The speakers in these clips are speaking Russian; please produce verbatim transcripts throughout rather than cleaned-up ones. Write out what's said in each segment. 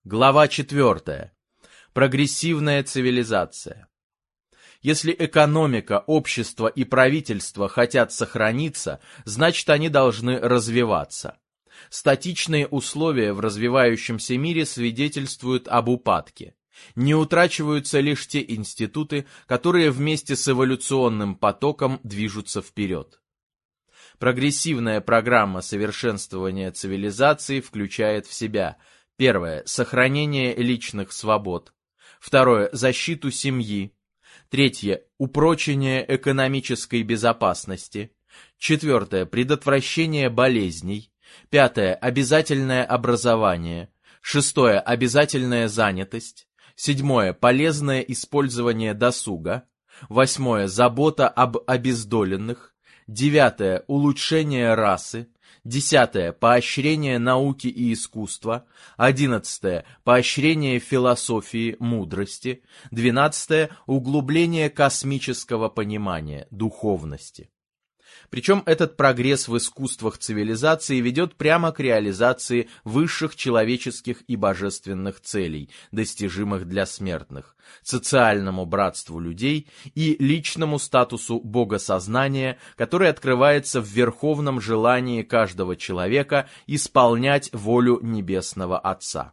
Глава четвертая. Прогрессивная цивилизация. Если экономика, общество и правительство хотят сохраниться, значит они должны развиваться. Статичные условия в развивающемся мире свидетельствуют об упадке. Не утрачиваются лишь те институты, которые вместе с эволюционным потоком движутся вперед. Прогрессивная программа совершенствования цивилизации включает в себя: первое – сохранение личных свобод, второе – защиту семьи, третье – упрочение экономической безопасности, четвертое – предотвращение болезней, пятое – обязательное образование, шестое – обязательная занятость, седьмое – полезное использование досуга, восьмое – забота об обездоленных, девятое – улучшение расы, десятое – поощрение науки и искусства, одиннадцатое – поощрение философии, мудрости, двенадцатое – углубление космического понимания, духовности. Причем этот прогресс в искусствах цивилизации ведет прямо к реализации высших человеческих и божественных целей, достижимых для смертных, социальному братству людей и личному статусу богосознания, который открывается в верховном желании каждого человека исполнять волю Небесного Отца.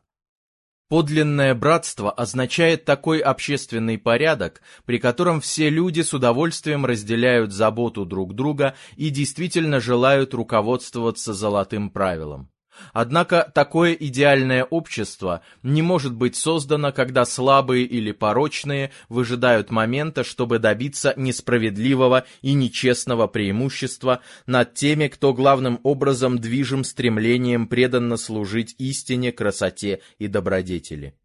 Подлинное братство означает такой общественный порядок, при котором все люди с удовольствием разделяют заботу друг друга и действительно желают руководствоваться золотым правилом. Однако такое идеальное общество не может быть создано, когда слабые или порочные выжидают момента, чтобы добиться несправедливого и нечестного преимущества над теми, кто главным образом движим стремлением преданно служить истине, красоте и добродетели.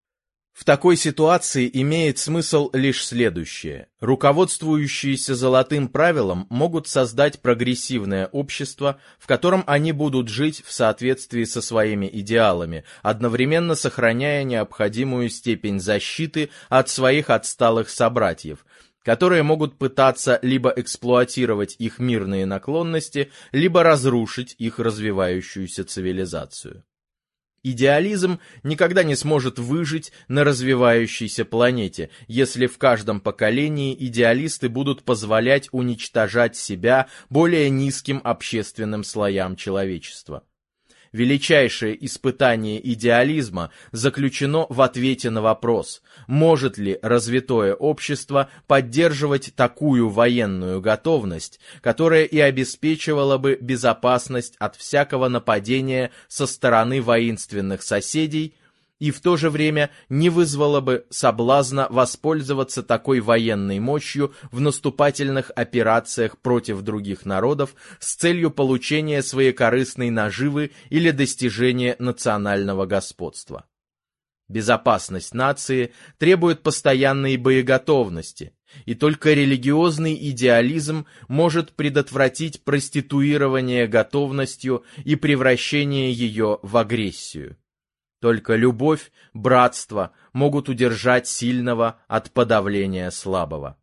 В такой ситуации имеет смысл лишь следующее. Руководствующиеся золотым правилом могут создать прогрессивное общество, в котором они будут жить в соответствии со своими идеалами, одновременно сохраняя необходимую степень защиты от своих отсталых собратьев, которые могут пытаться либо эксплуатировать их мирные наклонности, либо разрушить их развивающуюся цивилизацию. Идеализм никогда не сможет выжить на развивающейся планете, если в каждом поколении идеалисты будут позволять уничтожать себя более низким общественным слоям человечества. Величайшее испытание идеализма заключено в ответе на вопрос, может ли развитое общество поддерживать такую военную готовность, которая и обеспечивала бы безопасность от всякого нападения со стороны воинственных соседей, и в то же время не вызвало бы соблазна воспользоваться такой военной мощью в наступательных операциях против других народов с целью получения своекорыстной наживы или достижения национального господства. Безопасность нации требует постоянной боеготовности, и только религиозный идеализм может предотвратить проституирование готовностью и превращение ее в агрессию. Только любовь, братство могут удержать сильного от подавления слабого.